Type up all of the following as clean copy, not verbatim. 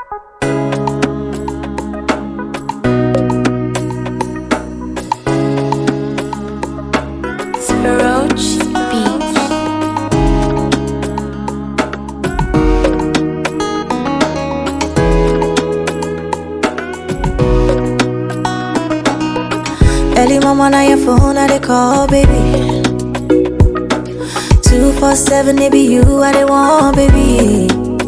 Roach Beats. Early mama on your phone, I they call, baby. 247, it be you, I they want, baby.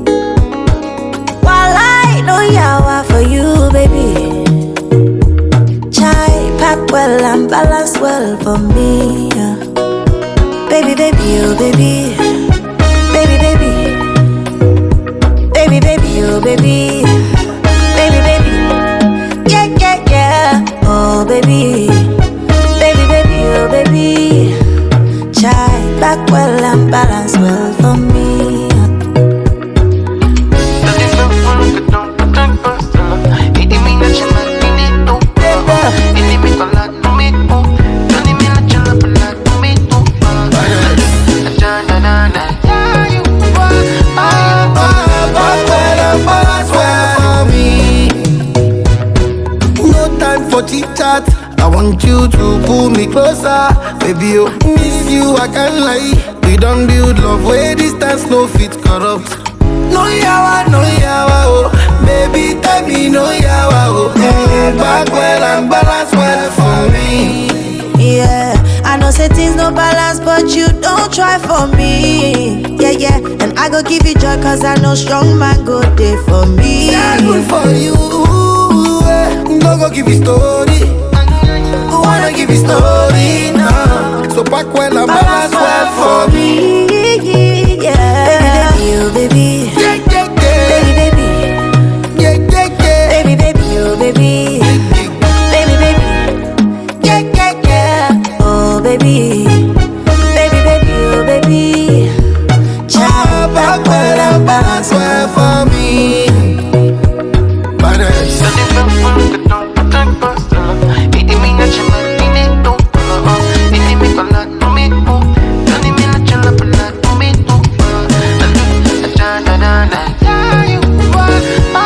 While I know yawa for you, baby. Chai pack well and balance well for me, yeah. Baby, baby, oh baby. Baby, baby. Baby, baby, oh baby. Baby, baby. Yeah, yeah, yeah. Oh baby. Baby, baby, oh baby. Chai back well and balance well for me, yeah. Chat. I want you to pull me closer, baby. Oh, miss you, I can't lie. We don't build love where distance no fit corrupt. No yawa, oh, baby, tell me no yawa, oh. Back well and balance well for me. Yeah, I know say things no balance, but you don't try for me. Yeah, yeah, and I go give you joy, cause I know strong man go there for me. Yeah, good for you. No go give you story. Who wanna give you story now? So pack well and balance well for me. Yeah, baby, baby, oh baby. Yeah, yeah, yeah. Baby, baby. Yeah, yeah, yeah. Baby, baby, oh baby. Baby, baby. Yeah, yeah, yeah. Oh baby. Baby, baby, oh baby. Child, back well and balance well for me. Na na na, yeah, you are.